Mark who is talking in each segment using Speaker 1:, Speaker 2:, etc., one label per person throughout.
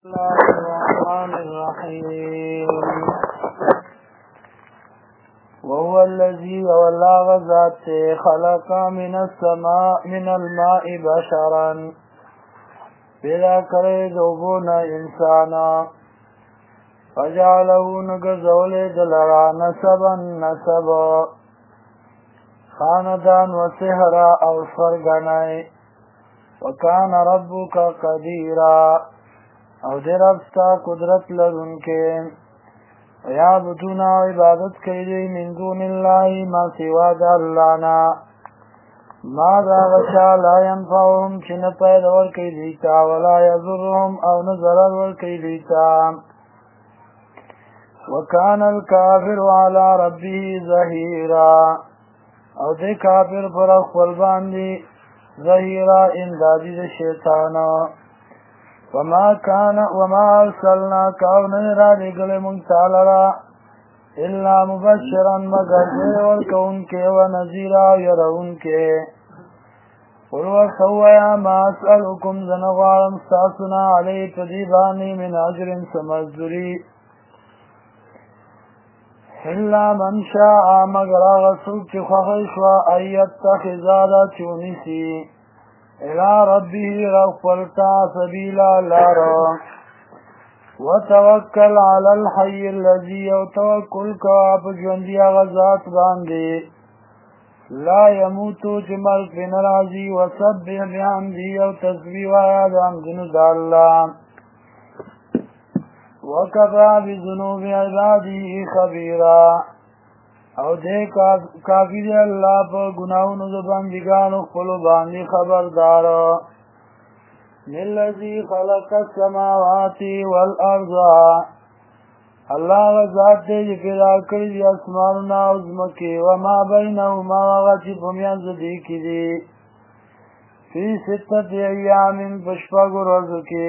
Speaker 1: الله الرحمن الرحيم وهو الذي والله ذات خلق من الماء بشرا پیدا کرے دوبون انسانا فجعله نگزول دلرا نسبا نسبا خاندان و سحرا او سرگنائی وکان ربک قدیرا او دیر افستا قدرت لرن کے ویعبدونا و عبادت کردی من دون اللہ ما سوا دا اللہنا ما دا غشا لا ینفعهم چن پیدور کردیتا ولا یضرهم او نظرر ور کردیتا وکان الكافر على ربه ظهیرا او دی کافر پر اخبر باندی ظهیرا امدادی دا شیطانا وما ارسلناک او نرا لگل منتعلرا الا مبشرا مگر دیور کون کے و نذیرا یرون کے قل وصویا ما اسألکم زنغارم ساسنا علی تدیبانی من عجر سمزدری الا من شاء مگر غسوک چی خخشوا ایت تخزادا چونیسی الى ربه رغفلتا سبیلا لارا وتوکل علی الحی الذی وتوکل کواب جوندی غزات باندی لا یموتو جمرک بن رازی وسبح بحمدی و تسبیح وآیاد عمدن داللہ وکفا بذنوب عبادی خبیرا او دے کافی دے اللہ پر گناہوں زبندگانو خلو باندی خبردار للذی خلق السماوات والارض اللہ ذات دے جی پیدا کردی اسماننا عظمکی وما بینہما وغتی پمیان زدیکی دی فی ستت ایام پشپا گرزکی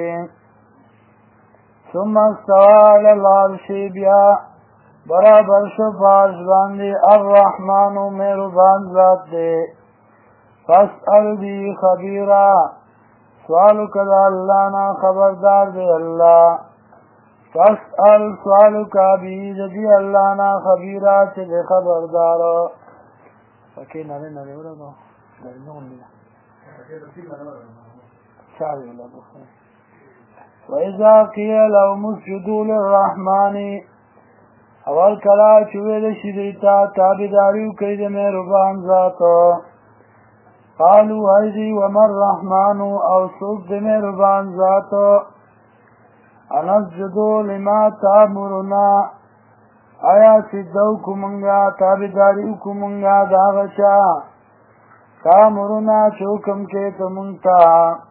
Speaker 1: ثم استوى على العرش بیا برابر شو فارش باندی الرحمن مہربان ذات دے فاسأل بی خبیرا سوالو کدا اللہ نا خبردار دے اللہ فاسأل سوالو کا بی جدی اللہ نا خبیرا چلے خبردار فکی نرے نرے ہو رہا درنون لیا چاہی اللہ بخیر وَإِذَا قِيلَ لَهُمُ اسْجُدُوا لِلرَّحْمَنِ اول کلا چوید شدیتا تابداریو کئی دے مہربان ذاتو قالو حیدی ومر رحمانو او سوک دے مہربان ذاتو انسجدو لما تامرنا آیا سجدو کمنگا تابداریو کمنگا داغچا تامرنا چوکم کے تمنگتا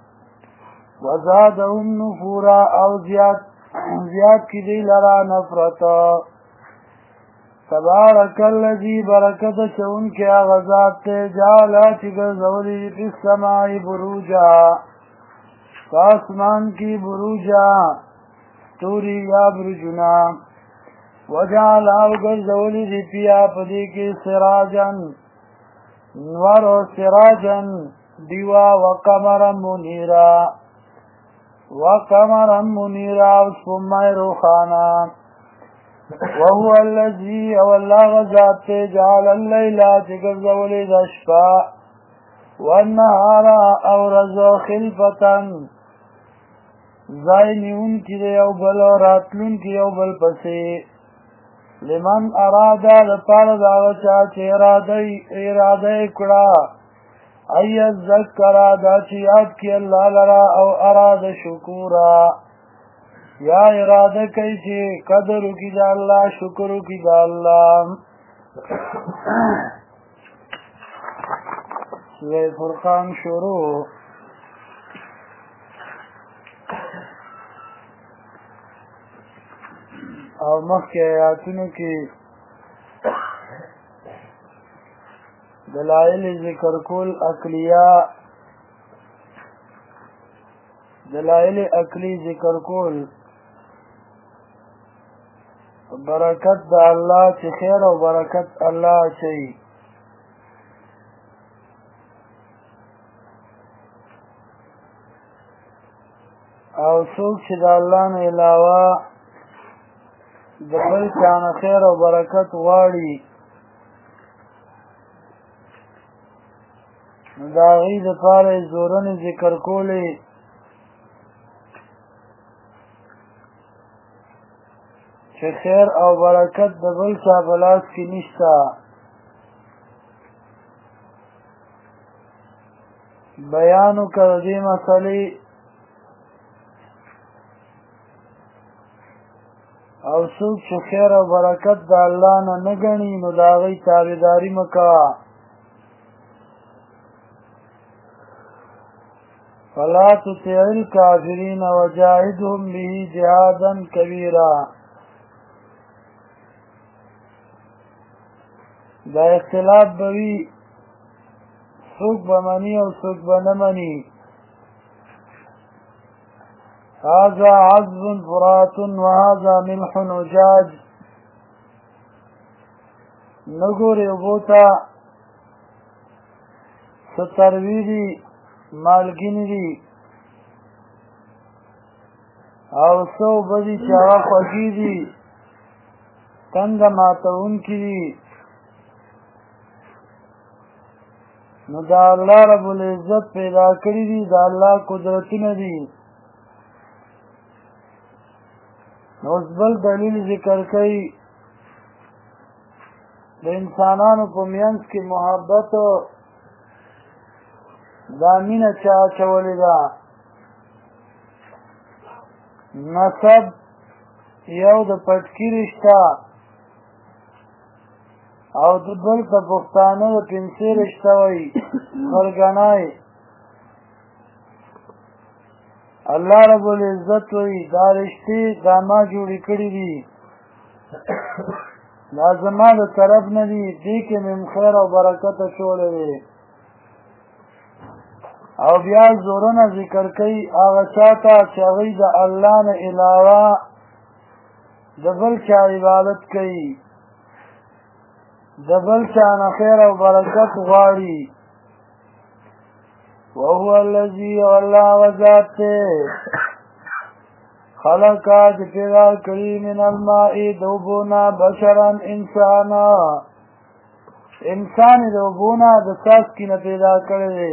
Speaker 1: وزادهم نفورا او زیاد کی دی لرا نفرتا تبارک اللذی برکت چون کے آغازات تے جالا چگر زولی فی السماعی بروجا کاسمان کی بروجا توری یا برجنا وجالا اگر زولی دی پیا پدی کی سراجن نور و سراجن دیوا وقمر منیرا وقمر منیرا سمائی روخانا وهو الذي والله غزات جعل الليل تقرزول دشفا والنهار اورز خلفة زائنون کی دیوبل راتلون کی دیوبل پسی لمن ارادا لپار داغچا چه اراده کڑا ایت ذکرا دا چی یاد کی اللہ لرا او اراد شکورا یا ارادہ کئی چی قدر کی دا اللہ شکر کی دا اللہ سورہ فرقان شروع اور مخی آیاتونو کی دلائل ذکر کول اقلیہ دلائل اقلی ذکر کول برکت دا اللہ چی خیر و برکت اللہ چی او څوک چې د الله نه علاوه د بل چا نه خیر او برکت غواړي نو د هغې دپاره یې زورنې ذکر کولې چې خیر او برکت د بل چا په لاس کې نشته بیان وکړه د دې مسئلې او څوک چې خیر او برکت د الله نه نه ګڼي نو د هغې تابعداري مه کوه فلا تطع الکافرین وجاهدهم به جهادا کبیرا دا اختلاف به وي څوک به مني او څوک به نه مني هذا عذب فرات وهذا ملح أجاج نګورې اوبو ته څه تروي دي مالګینې دي او څه اوبه دي چې هغه خوږې دي تنده ماتوونکي دي نو دا الله رب العزت پیدا کړي دي دا الله قدرتونه دي نو اوس بل دلیل ذکر کوي د انسانانو په منځ کې محبت دا مینه چا اچولې ده نسب یو د پټکي رشته او د بل په پښتانه د پنسي رشته وایي خرګنای الله رب العزت وایي دا رشتې دا ما جوړې کړي دي دا زما د طرف نه دي دې کې مې خیر او برکت اچولی دی او بیا زورونه ذکر کوي هغه چا ته چې هغوی د الله نه علاوه د بل چا عبادت کوي د بل چا نه خیر او برکت غواړي وهو الذي والله وذات خلق چې پیدا کړي من الماء دوبونا بشرا انسانا انسان دوبونا د څاڅکي نه پیدا کړی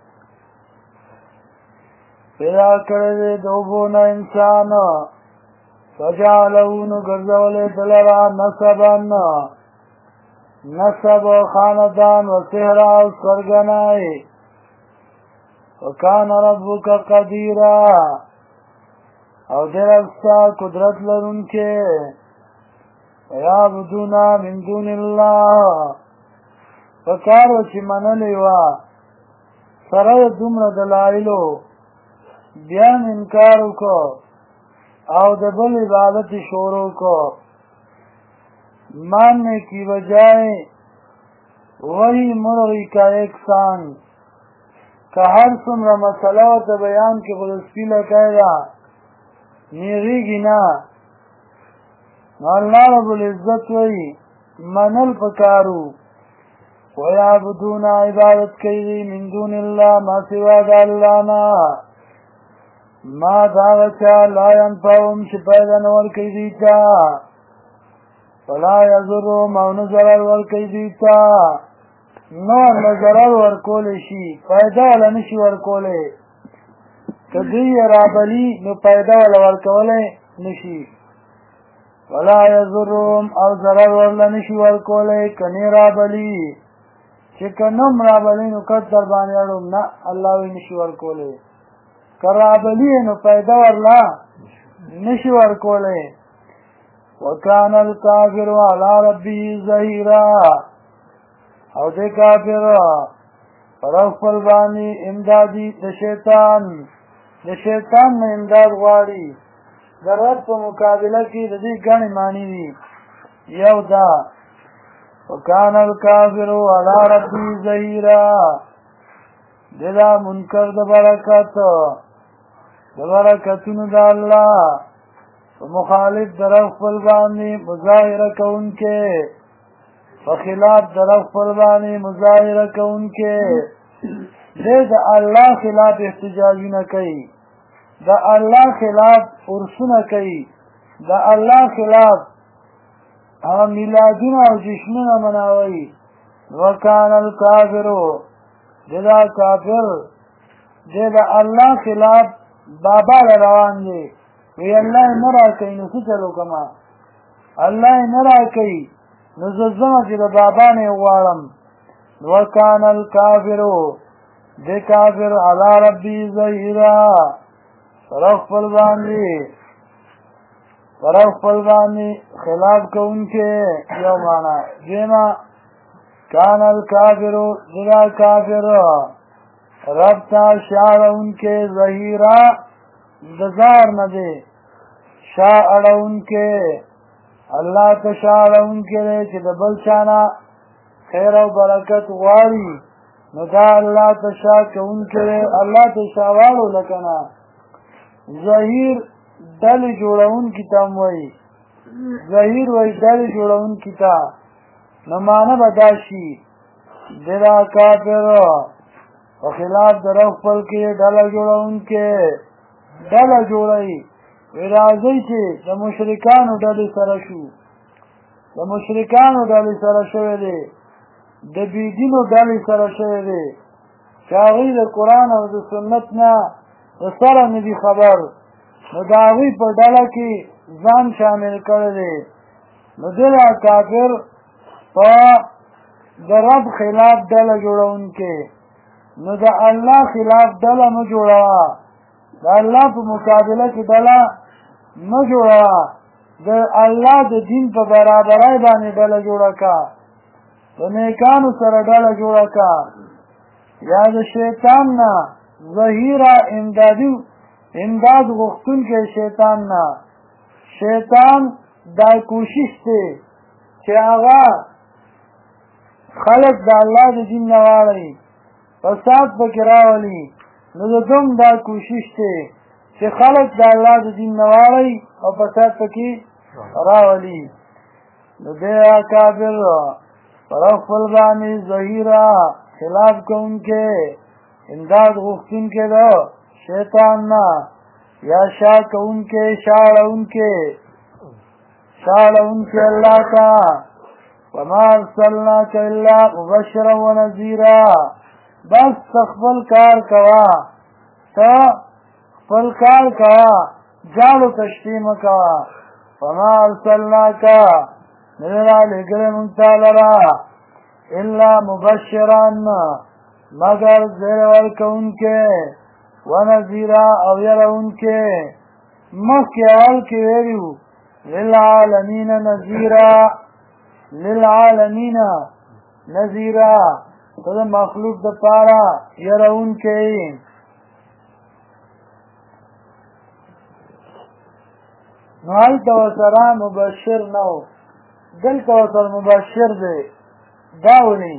Speaker 1: دوبونا انسان فجعله نو ګرځولې دلرا نسب و خاندان و سحر و سرگنائی وکان ربک قدیرا او در افسا قدرت لرن کے ویابدونا من دون اللہ فکارو چی منلیوا سره دومره دلائلو بیان انکارو کو او د بل عبادت شروع کو ماننے کی بجائے وہی مرغی کا ایک سانگ کہ ہر سمرہ مسئلہ و بیان کے خلصفی لکھائے گا نیغیگی نا اللہ رب العزت وی منل پکارو ویعبدون عبادت کیدی من دون اللہ ما سوا دا اللہ نا ما داغچا لا ینفعهم شپایدہ نور کیدی چا فلا یضرهم او نه ضرر ورکوي دوی ته نور نه ضرر ورکولی شي فایده وله نشي ورکولی که دوی یې رابلي نو فایده وله ورکولی نشي ولا یضرهم او ضرر ورله نشي ورکولی که نه رابلي چې که نم رابلي نو کټ در باندې اړوم نه الله وی نشي ورکولی که رابلي نو فایده ورله نشي ورکولی وکان الکافر علی ربی ظهیرا او دې کافر پر خپل باندې امدادي د شیطان نه امداد غواړي د رب په مقابله کې د دې ګڼې معنی دي یو دا وکان الکافر علی ربی ظهیرا دا منکر د برکتونو د الله مخالف درخ پر بانی مظاہرہ کون کے فخلاف درخ پر بانی مظاہرہ کون کے دے دا اللہ خلاف احتجاجی نہ کئی د الله خلاف عرسونه کوي، د الله خلاف میلادونه او جشنونه مناوي. وکان الکافرو دا کافر دی د الله خلاف بابا روان دی. وی الله نه راکوي نو څه چلو کما، الله نه راکوي نو زه ځمه چې د بابا نه غواړم. وکان الکافرو دی کافر علی ربی ظهیرا طرف خپل باندې خلاف کوونکې یو معنا. دیما کان الکافرو دا کافر رب تا شاړونکې ظهیرا د ځار نه دی، شا اړونکې الله ته شاړونکې دی چې د بل چانه خیر او برکت غواړي نو دا الله ته شا کوونکې دی، الله ته شاواړو لکه نه. ظهیر ډلې جوړونکي ته هم وایي، ظهیر وایي ډلې جوړونکي ته. نو معنی به دا شي دا کافر په خلاف د رب خپل کې ډله جوړونکې ډله جوړوي. وی راځئ چې د مشرکانو ډلې سره شو، د مشرکانو ډلې سره شوی دی، د بېدینو ډلې سره شوی دی چې هغوی د قرآن او د سنت نه د سره نه دي خبر، نو د هغوی په ډله کې ځان شامل کړی دی. نو دا کافر په د رب خلاف ډله جوړونکې، نو د الله خلاف ډله مه جوړوه، د الله په مقابله کې ډله مه جوړوه، د الله د دین په برابرۍ باندې ډله جوړه که، د نیکانو سره ډله جوړه که. یا د شیطان نه ظهیره امداد غوښتونکی شیطان نه. شیطان دا کوشش دی چې هغه خلق د الله د دین نه واړوي، فساد پکې راولي. نو د دوم دا کوشش دی چې خلق د الله د دین نه واړوي او فساد پکې راولي. نو دی کافر پر خپل باندې ظهیره خلاف کوونکی امداد غوښتونکی ده شیطان نه، یا شا کوونکی شاړونکی الله ته. وما ارسلناک الا مبشرا ونذیرا. بس خپل کار کوا، ته خپل کار کوا، جالو تشتی مکوا. وما ارسلناک نرا لگره منتالرا الا مبشرا مگر زیر ورکونکے ونذیرا او یرونکے. مخی اول کی ویریو للعالمین نذیرا، للعالمین نذیرا تو دا مخلوق دا پارا یرونکے. نو حالتا وسرا مبشر نو، دلتا وسر مبشر دے داولی.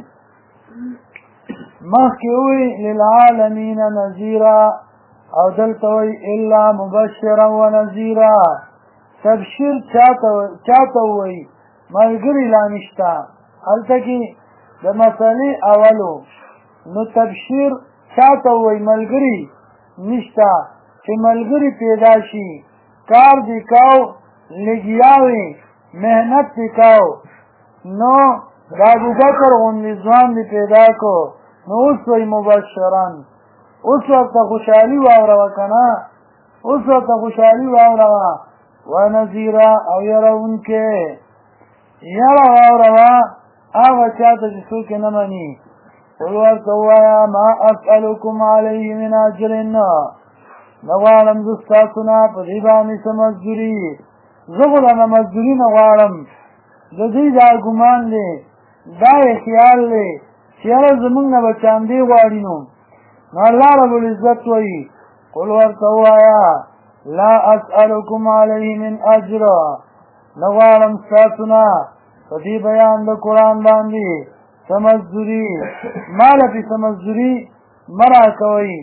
Speaker 1: مخی ہوئی للعالمین نذیرا او دلتا ہوئی الا مبشرا و نذیرا. تبشیر چاہتا ہوئی ملگری لانشتا، حالتا کی دا مسئلے اولو نو تبشیر چاہتا ہوئی ملگری نشتا چه ملگری پیدا شی، کار دکاو لگیاوی محنت دکاو. نو ابو بکر غنی ځوان دی پیدا کو، نو اوس وی مبشران. اوس وقت خوشحالی واوروا کنا، اوس وقت خوشحالی واوروا. ونذیرا او یرونکے یرا واوروا آغا چاہتا جسو کے نمانی. قل ورطوایا ما اسألکم علیه من اجرن، نغوالم دستاسونا پدیبانی سمزدوری، زغلنا مزدوری نغوالم. ددی دا گمان لے دا خیال لے چیارا زمون نبا چاندی غوارینو. نو اللہ رب العزت وی قل ورطوایا لا اسألکم علیه من اجر، نغوالم ستاسونا پدی بیان دا قرآن باندی سمزدوری، مالا پی سمزدوری مرا کوئی.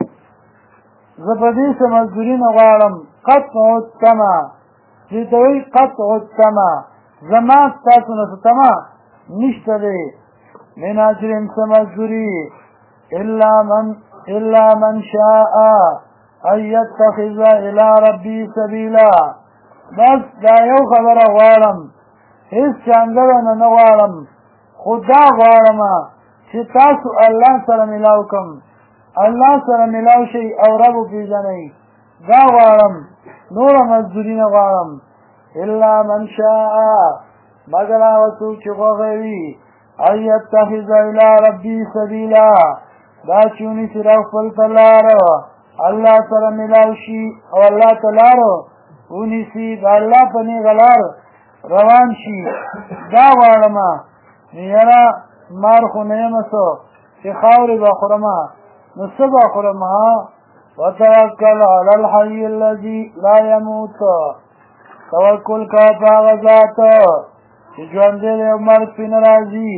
Speaker 1: زپدی سمزدوری نغوالم قطع التما، دیتوی قطع التما زمان ستاسونا ستما نشتا دے. من اجرم سمزدوری الا من شاء ان يتخذ الى ربي سبیلا. بس دا یو خبره غواړم، هیڅ څنګه نه غواړم، خدا غواړم چې تاسو الله سره ملاو کم، الله سره ملاو شي او رب پیژنئ. دا غواړم، نور مزدوري نه غواړم. الا من شاء، مگر هغه څوک چې خوښوي، ان يتخذ الى ربي سبیلا، دا چې ونیسي را خپل ته لاره الله سره ملاو شي او الله ته لاره ونیسي، د الله په نیغه لار روان شي. دا غواړم. یاره مار خو نه یم څه چې خاورې به خورم، نو څه به خورم؟ وتوکل علی الحی الذي لا يموت، توکل کوه په هغه ذات چې ژوندی دی او مرګ پرې نه راځي.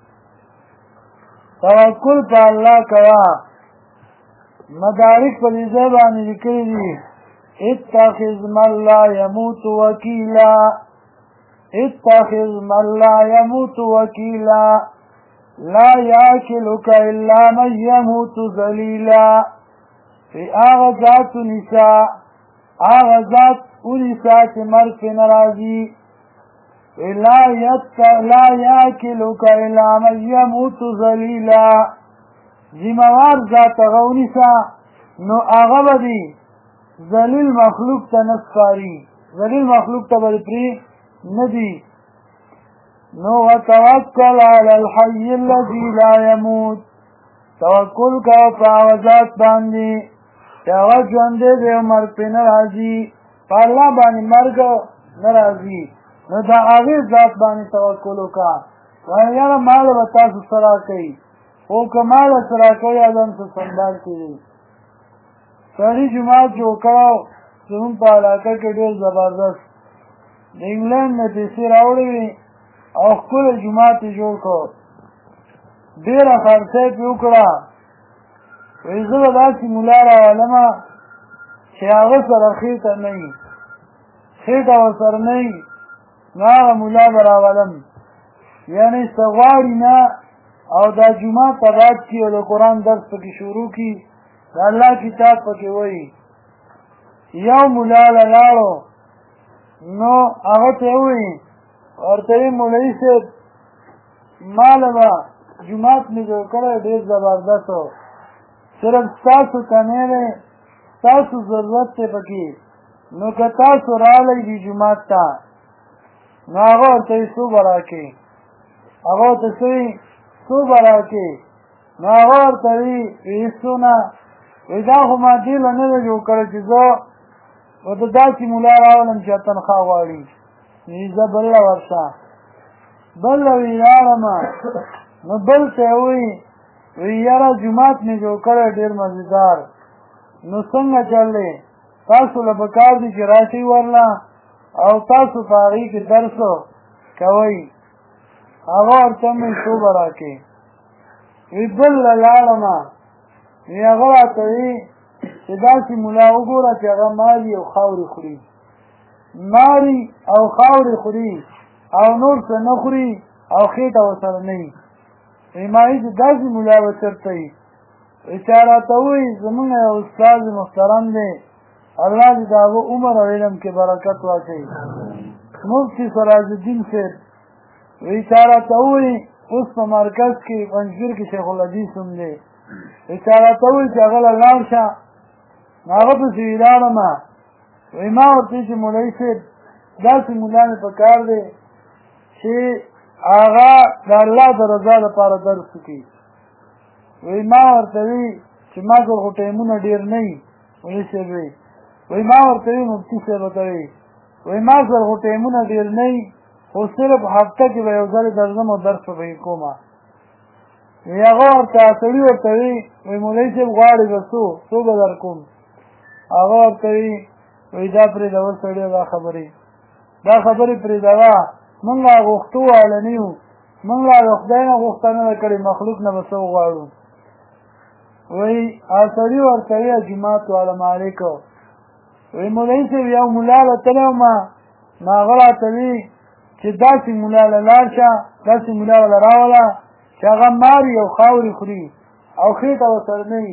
Speaker 1: توکل په الله کوه. مدارک په دې ځای باندې لیکلي دي اتخذ من لا يموت وکیلا، اتخذ من لا يموت وکیلا، لا یاکلک الا من يموت ذلیلا. فی آغا ذات نساء، آغا ذات انساء چه مرگ پی نرازی. لا یاکلک الا من يموت ذلیلا، ذموار ذات غونسا نو آغا بدی ذلیل مخلوق تا نسکاری، ذلیل مخلوق تا بری پری ندی. نو وتوکل علی الحی الذی لا يموت، توکل کا پاوزات باندی چې هغه ژوندی دی او مرګ پرې نه راځي، په الله باندې مرګ نه راځي، نو د هغې ذات باندې توکل وکړه. وایي یاره مال به تاسو څه راکوي، خو که مال څه راکوي ادم څه سنبال کړي. سړي جومات جوړ کړی زمونږ په علاقه کې ډېر زبردست، د انګلینډ نه پیسې راوړې وې او ښکلی جومات یې جوړ کړ، ډېره خرڅه یې پرې وکړه. وایي زه به داسې ملا راولمه چې هغه سره خېټه نه وي، خېټه ورسره نه وي، نو هغه ملا به راولم. یعنې څه غواړي نه، او دا جومات آباد کړي او د قرآن درس پکې شروع کړي، د الله کتاب پکې وایي. یو ملا له لاړو، نو هغه ته یې ووایي، ورته یې مولوي صاحب ماله به جومات مې جوړ کړی ډېر زبردست و، صرف ستاسو کمی دی، ستاسو ضرورت دی پکې، نو که تاسو راغلی دي جومات ته، نو هغه ورته یې څو به راکړي، هغه ورته څه وي څو به راکړي، نو هغه ورته وي څو نه، وایي دا خو ما دې له نه دی جوړ کړی چې زه ورته داسې ملا راولم چې تنخوا غواړي. زه بل له ورشه، بل له وي لاړمه، نو بل ته یې وایي یاره جومات مې جوړ کړی ډېر مزېدار، نو څنګه چل دی، تاسو له پکار دي چې راشئ ورله او تاسو په هغې کې درس کوئ. هغه ورته مې څو به راکړې، وی بل له لاړمه، وی هغه راته وي چې داسې ملا وګوره چې هغه ماري او خاورې خوري، ماري او خاورې خوري او نور څه نه خوري او خېټه ورسره نه وي. وی ما وایي چې داسې ملا به چېرته وي. وی چا راته ووایي زمونږ یو استاد محترم دی، الله دې د هغه عمر او علم کې برکت واچوي، مفتي سراج الدین صاحب. وی چا راته ووایي اوس په مرکز کې پنجګیر کې شیخ الحدیث هم دی. وی چا راته ووایي چې هغه له لاړ شه، نو هغه پسې وی لاړمه. وی ما ورته چې مولوي صاحب داسې ملا مې په کار دی چې هغه د الله د رضا لپاره درس وکړي. وی ما ورته وي چې ما کور خو ټایمونه ډېر نه وي، مولوي صاحب وی وی ما ورته وي مفتي صاحب ته وي وی ما سره خو ټایمونه ډېر نه وي، خو صرف هفته کې به یو ځل درځم او درس به یې کومه. وی هغه ورته سړي ورته وي وی مولوي صاحب غواړي به څو به در کوم. هغه ورته وي وی دا پرېږده سړیه دا خبرې پرېږدوه، موږ لا غوښتو واله نه یو، موږ لا د خدای نه غوښتنه نه کړې، مخلوق نه به څه وغواړو. وی سړي ورته وي جومات والا مالک، وی مولوي صاحب یو ملا له تللی ومه، نو هغه راته وي چې داسې ملا له لاړ شه، داسې ملا له راوله چې هغه ماري او خاورې خوري او خېټه ورسره نه وي،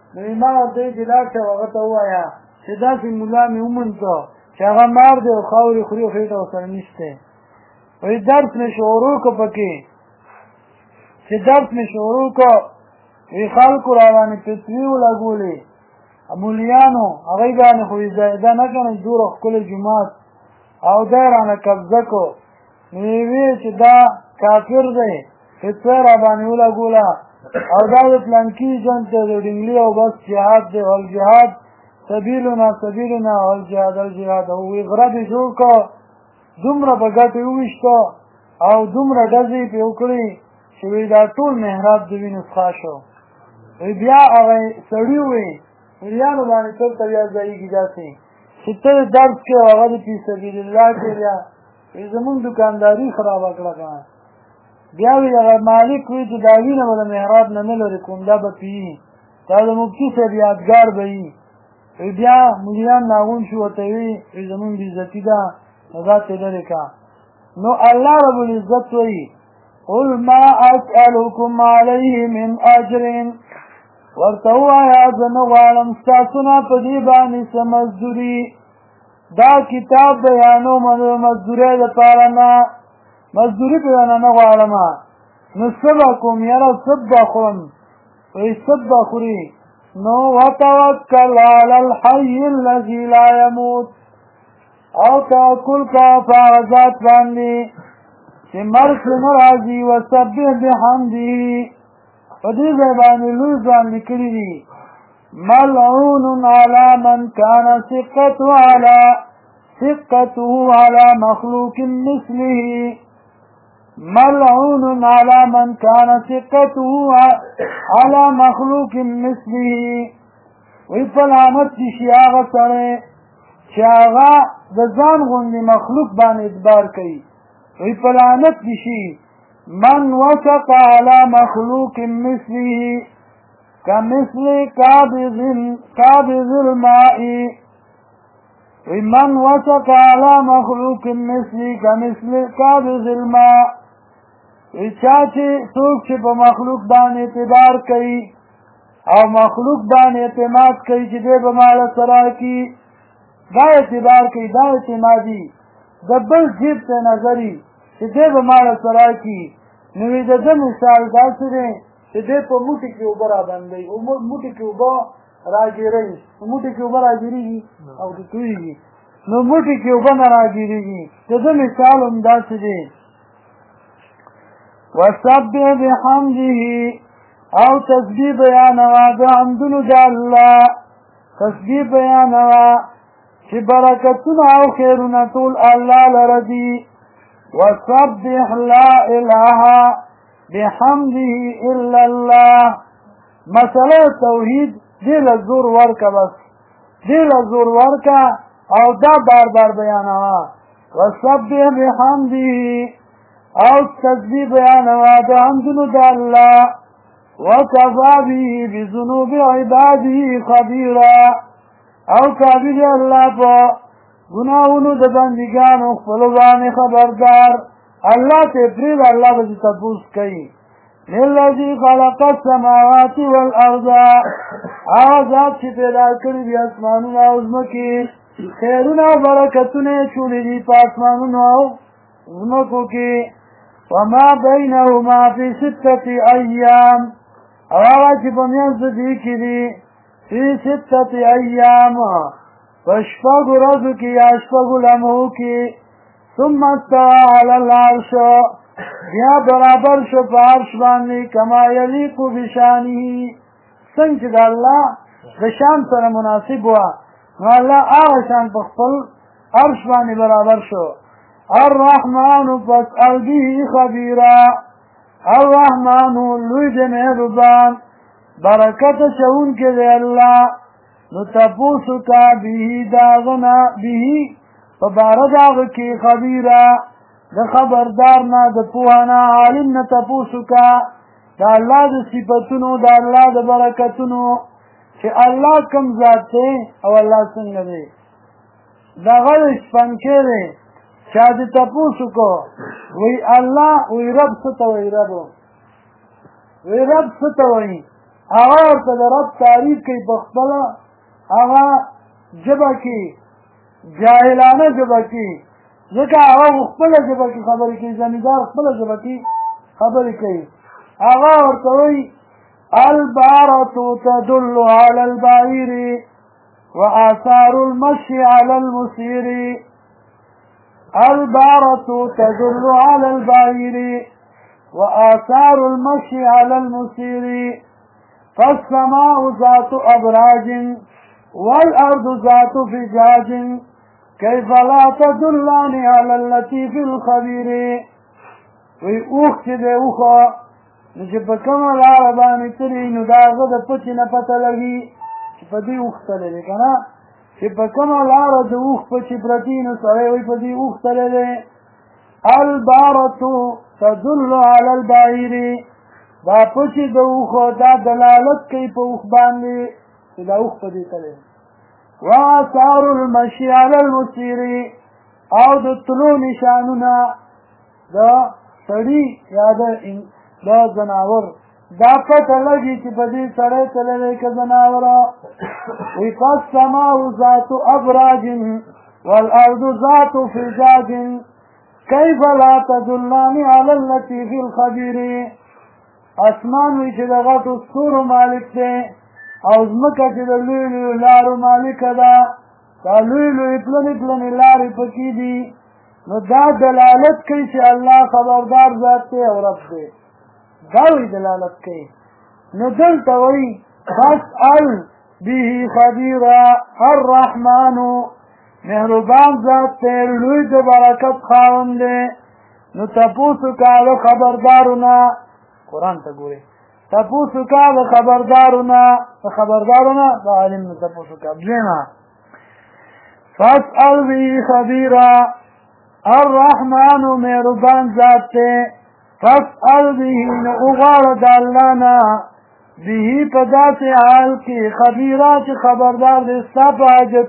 Speaker 1: نو ما ورته چې لاړ شه هغه ته ووایه چې داسې ملا مې ومونځه چې هغه مار دی او خاورې خوري او خېټه ورسره نشته. وایي درس مې شروع کړو پکې چې درس مې شروع کړو وی خلکو را باندې فتوې ولګولې مولیانو هغوی باندې خو زایده نه کړه دومره ښکلی جومات او دی رانه قبضه کړو. نو یې وی چې دا کافر دی فتوه را باندې ولګوله او دا د پلانکي ژوند ته د ډنګلي او بس جهاد دی والجهاد سبیلنا سبیلنا والجهاد الجهاد او وی غره دې جوړ کړو دومره په ګټې وویشته او دومره ډزې پې وکړې چې وی دا ټول محراب د وینو څښا شو. وی بیا هغه سړي ووی مریانو باندې چلته بیا ځایږي داسې چې ته درس کې هغه د فی سبیل الله کې بیا وی زمونږ دکانداري خرابه کړه که بیا وی هغه مالک وی چې دا وینه به د محراب نه نه لرې کوم دا به پیي دا د مفتي صاحب یادګار به وي. وی بیا مریان ناغون شو ورته وی وی زمونږ بېعزتي ده نو دا ترې لرې کړه. نو الله رب العزت وی قل ما اسألكم عليه من اجر ورته ووایه زه نه غواړم ستاسو نه په دې باندې څه مزدوري دا کتاب بیانوم د مزدورۍ دپاره نه مزدوري پرې نه غواړم. نو څه به کوم یاره څه به خورم وایي څه به خوري نو وتوکل علی الحی الذي لا یموت او توکل کوه په هغه ذات باندې چې مرګ پرې نه راځي وسبح بحمده په دې ځای باندې لوی ځان لیکلي دي ملعون علی من کان ثقته علی مخلوق مثله ملعون علی من کان ثقته علی مخلوق مثله وی په لعنت دي شي هغه سړی چې هغه د ځان غوندې مخلوق باندې اعتبار کوي. وی په لعنت دي شي من وثق على مخلوق مثله كمثل قابض الماء من وثق على مخلوق مثله كمثل قابض الماء چا چې څوک چې په مخلوق باندې اعتبار کوي او مخلوق باندې اعتماد کوي چې دی به ماله سره کي دا اعتبار کوي دا اعتمادي د بل جیب ته نظري چې دی به ماله سره کي نو د ده مثال داسې دی چې دی په موټي کې اوبه را بندوي موټي کې اوبه راګیروي موټي کې اوبه راګیرېږي او تویږي نو موټي کې اوبه نه راګیرېږي د ده مثال هم داسې دی. وسبح بحمده او تسبیح بیانوه د حمدونو د الله تسبیح بیانوه چې برکتونه او خیرونه ټول الله لره دي. وسبح لا اله بحمده الا الله مسئله توحید دې له زور ورکه بس دې له زور ورکه او دا بار بار بیانوه وسبح بحمده او تسبیح بیانوه د حمدونو د الله وکفی به بذنوب عباده خبیرا او کافی دی الله په گناہونو د بندگانو خپلو باندې خبردار. الله ته پرېږده الله به دې تپوس کوي. للذي خلق السماوات والارض هغه ذات چې پیدا کړي دي اسمانونه او ځمکې خیرونه او برکتونه یې چولي دي په اسمانونو او ځمکو کې وما بینهما فی 6 ایام او هغه چې په میانځ د دې کې دي فی 6 ایام په شپږو ورځو کې یا شپږو لمحو کې ثم استوى علی العرش بیا برابر شو په عرش باندې کما یلیق بشانه څنګه چې د الله د شان سره مناسب وه نو الله هغه شان په خپل عرش باندې برابر شو. الرحمن فاسأل به خبیرا الرحمن لوی د مهربان برکت شونکی دی الله نو تپوسو کا به داغنا به په باره د هغه کې خبیره د خبردار نه د پوهه نه عالم نه تپوسو کا د الله د صفتونو د الله د برکتونو چې الله کوم ذات دی او الله څنګه دی. دغه شپنکې دی چا دې تپوسو کو وی الله وی رب څه ته وی رب څه ته وی هغه ورته د رب تعریف کوي په خپله هغه ژبه کې جاهلانه ژبه کې ځکه هغه خپله ژبه کې خبرې کوي زمیندار خپله ژبه کې خبرې کوي هغه ورته وایي البارة تدل على البعير وآثار المشي على المسير البارة تدل على البعير وآثار المشي على المسير فالسماء ذات أبراج والأرض ذات فجاج كيف لا تدلان على اللطيف الخبير وی اوخ چې دی اوخه نو چې په کومه لاره باندې تلي نو د هغه د پچې نه پته لګي چې په دې اوښ تللی دی که نه چې په کومه لاره د اوښ پچې پرتي نو سړی وایي په دې اوښ تللی دی البارة تدل على البعير دا پچې د اوښو دا دلالت کوي په اوښ باندې چې دا اوښ په دې تللی دی وآثار المشي على المسير او د تلو نشانونه د سړي یا د زناور دا پته لګي چې په دې سړی تللی که زناوره وی فالسماء ذات ابراج والارض ذات فجاج كيف لا تدلان على اللطيف الخبير اسمان وی چې د غټو ستورو مالک دی او ځمکه چې د لوی لوی لارو مالکه ده دا لوی لوی پلنې پلنې لارې پکې دي نو دا دلالت کوي چې الله خبردار ذات دی او رب دی دا وی دلالت کوي نو دلته وایي فاسأل به خبیرا الرحمن مهربان ذات دی لوی د برکت خاوند دی نو تپوس کوه خبردارونه قرآن ته ګورئ تپوس کوه خبردارونه د عالم نه تپوس کوه دویمه فاسأل به خبیرا الرحمن مهربان ذات دی فاسأل به نو اغاړه د الله نه به په داسې حال کې خبیره چې خبردار دی ستا په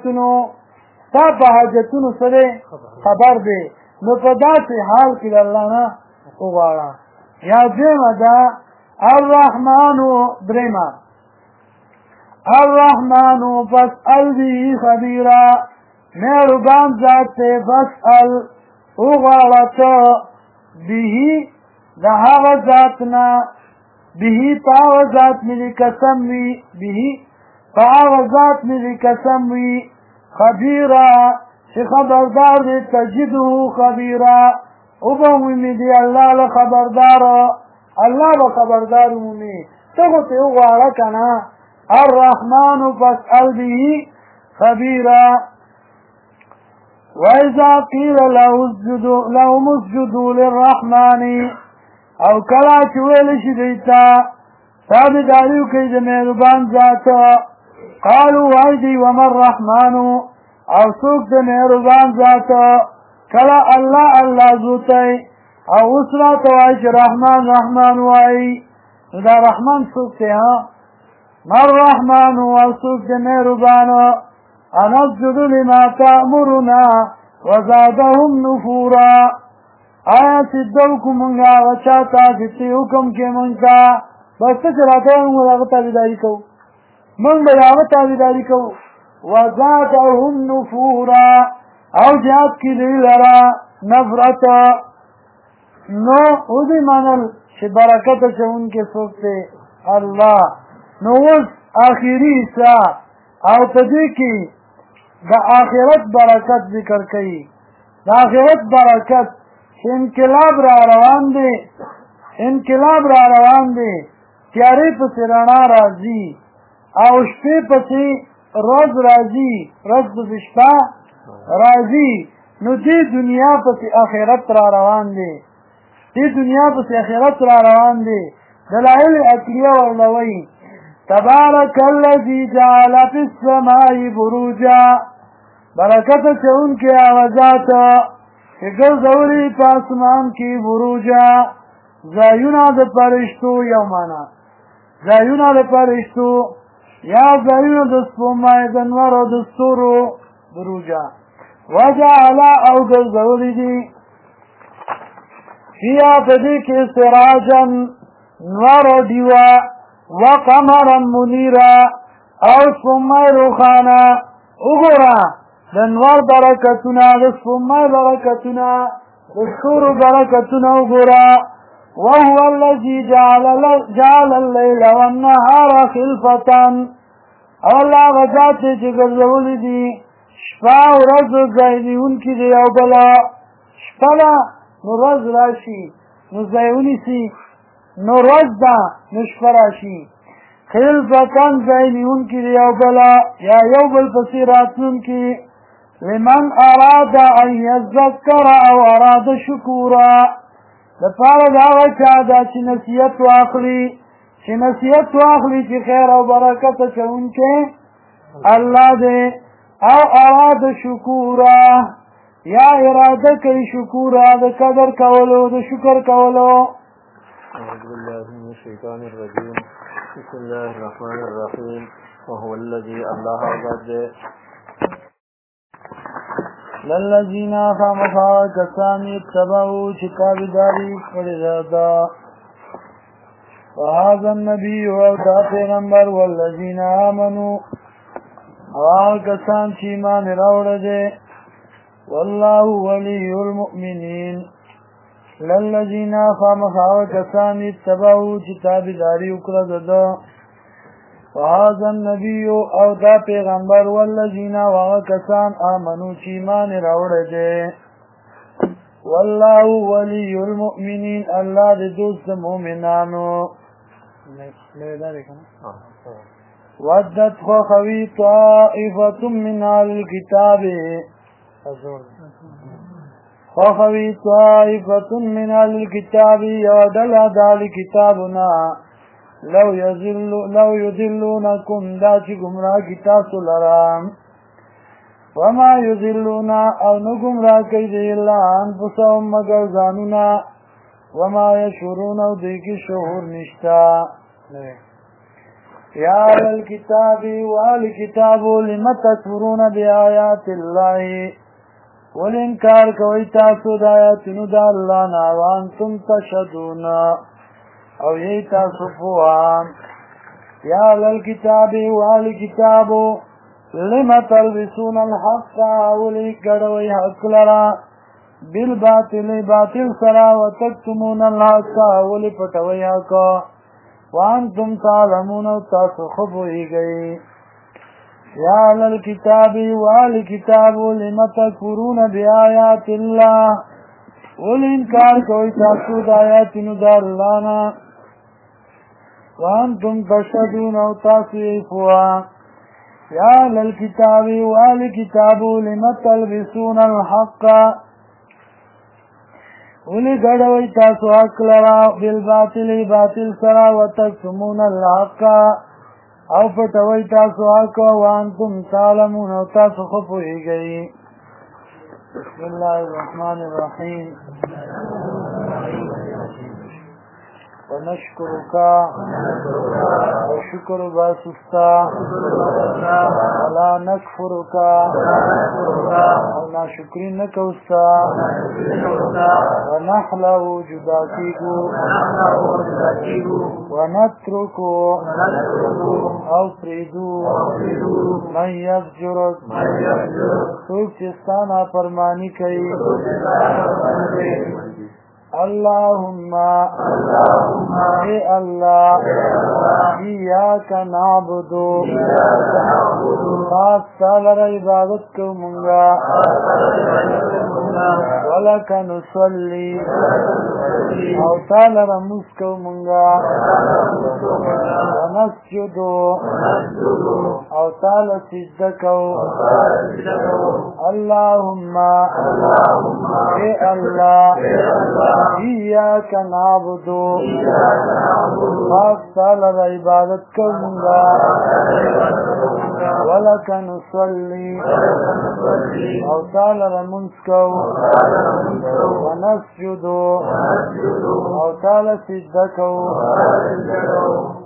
Speaker 1: حاجتونو سره خبر دی نو په داسې حال کې د الله نه وغواړه یا دویمه ده الرحمن درېمه الرحمن فاسأل به خبیره مهربان ذات دی فاسأل وغواړه ته به د هغه ذات نه به په هغه ذات مې دې قسم وي به په هغه ذات مې دې قسم وي خبیره چې خبردار دی تجده خبیره وبومي دې الله له خبرداره الله به خبردار ومومي ته خو ته وغواړه که نه الرحمن فاسأل به خبیره وإذا قيل لهم اسجدوا للرحمن او کلا چې ویل شي دیتا تابعداري وکړئ د مهربان ذات قالوا وای دی وما الرحمن او څوک د مهربان ذات کله الله زوتی او اوس راته وایي چې رحمان وایي نو دا رحمان څوک دی ما الرحمن او څوک د مهربان انسجد لما تأمرنا وزادهم نفورا آیا سجدو کو منگا وچاتا جتی حکم کے منگا بس چې راته موږ هغه تابعداري کوو موږ به هغه تابعداري کوو وزادهم نفورا او زیات کړي دوی لره نفرت نو ودې منل چې برکت اچونکی څوک دی الله نو اوس آخري حصه او په دې کې د آخرت برکت ذکر کوي د آخرت برکت انقلاب را روان دی تیارې پسې رڼا راځي او شپې پسې ورځ راځي ورځ پسې شپه راځي نو دې دنیا پسې آخرت را روان دی دلائل عقلیه ورلوي تبارک الذي جعل في السماء بروجا برکت چونکې هغه ذات چې ګرځولي په اسمان کې بروجا ځایونه د فرشتو یو معنا ځایونه د فرشتو یا ځایونه د سپوږمۍ د انوار او د ستورو بروجا وجعل او ګرځولي دي فيها په دې کې سراجا نور او ډیوه وقمرا منیرا او سپوږمۍ روښانه. وګوره د انوار برکتونه، د سپوږمۍ برکتونه، د ستورو برکتونه وګوره. وهو الذي جعل الليل والنهار خلفة، او الله هغه ذات دی چې ګرځولي دي شپه او ورځ ځای نیونکي د یو بله. شپه ده نو ورځ راشي نو ځای ونیسي، نو ورځ ده نو شپه راشي. خلفتن ځای نیونکي د یو بله یا یو بل پسې راتلونکي. لمن اراد ان یذکر او اراد شکورا، دپاره د هغه چا ده چې نصیحت واخلي، چې نصیحت واخلي چې خیر او برکت اچونکی الله دی. او اراد شکورا یا اراده کوي شکورا د قدر کولو د شکر کولو.
Speaker 2: أعوذ بالله من الشيطان الرجيم. بسم الله الرحمن الرحيم. وهو الذي الله عبد
Speaker 1: للذین خامخا کسانی اتبعوا چې تابعداري کړې ده وهذا النبي او دا پیغمبر والذین آمنوا او کسان چې ایمان راوړل دي والله ولي المؤمنین. للذین خامخا کسان اتبعوا چې تابعداري وکړه ده وهذا النبي او دا پیغمبر والذین کسان آمنوا چې ایمان راوړل دي والله ولي المؤمنین، الله دې دوست مؤمنانو. ودت خوخوي طائفة من أهل الكتاب، خوخوي طائفة من أهل الكتاب يودل أهل كتابنا لو يذلونكم دا چې گمراه کی تاسو لرام. وما يذلون او نو گمراه کوي دی الا انفسهم مگر ځانونه. وما يشعرون او دوی کې شعور نشتا. یا اهل الكتاب واهل کتاب لم تکفرون بآیات الله، ولانکار کوي تاسو د آیاتونو د الله نه وانتم تشهدون او یې تاسو پوهان. یا اهل الكتاب واهل کتاب لم تلبسون الحق، ولې ګډوئ حق لرا بالباطل باطل سره وتکتمون الحق، ولې پټوئ حق وانتم تعلمون او تاسو خو پوهیږئ. یا اهل الكتاب واهل کتاب لم تکفرون بآیات الله، ولې انکار کوئ تاسو د آیاتونو د الله نه وانتم تشهدون او تاسو یې پوهه. یا اهل الكتاب واهل کتاب لم تلبسون الحق، ولې ګډوئ تاسو حق لرا بالباطل باطل سره وتکتمون الحق او پټوئ تاسو حق وانتم تعلمون او تاسو خو پوهیږئ. بسم الله الرحمن الرحیم. ونشكرك وشكر باسستا ولا نكفرك ولا شكري نكوستا ونحلو جداكيكو ونترك او فريدو من يفجرك سوک چستانا فرمانی کئی. اللهم اے اللہ ایاک نعبد خاص تعالی عبادت کو منگا ولک نصلی او تعالی رموز کو منگا ونسجد او تعالی سجدہ کو. اللهم اے اللہ ایاک نعبد خاص تعالی عبادت کو منگا ولک نصلی او تعالی رموز کو ونسجد او تعالی سجدہ کو.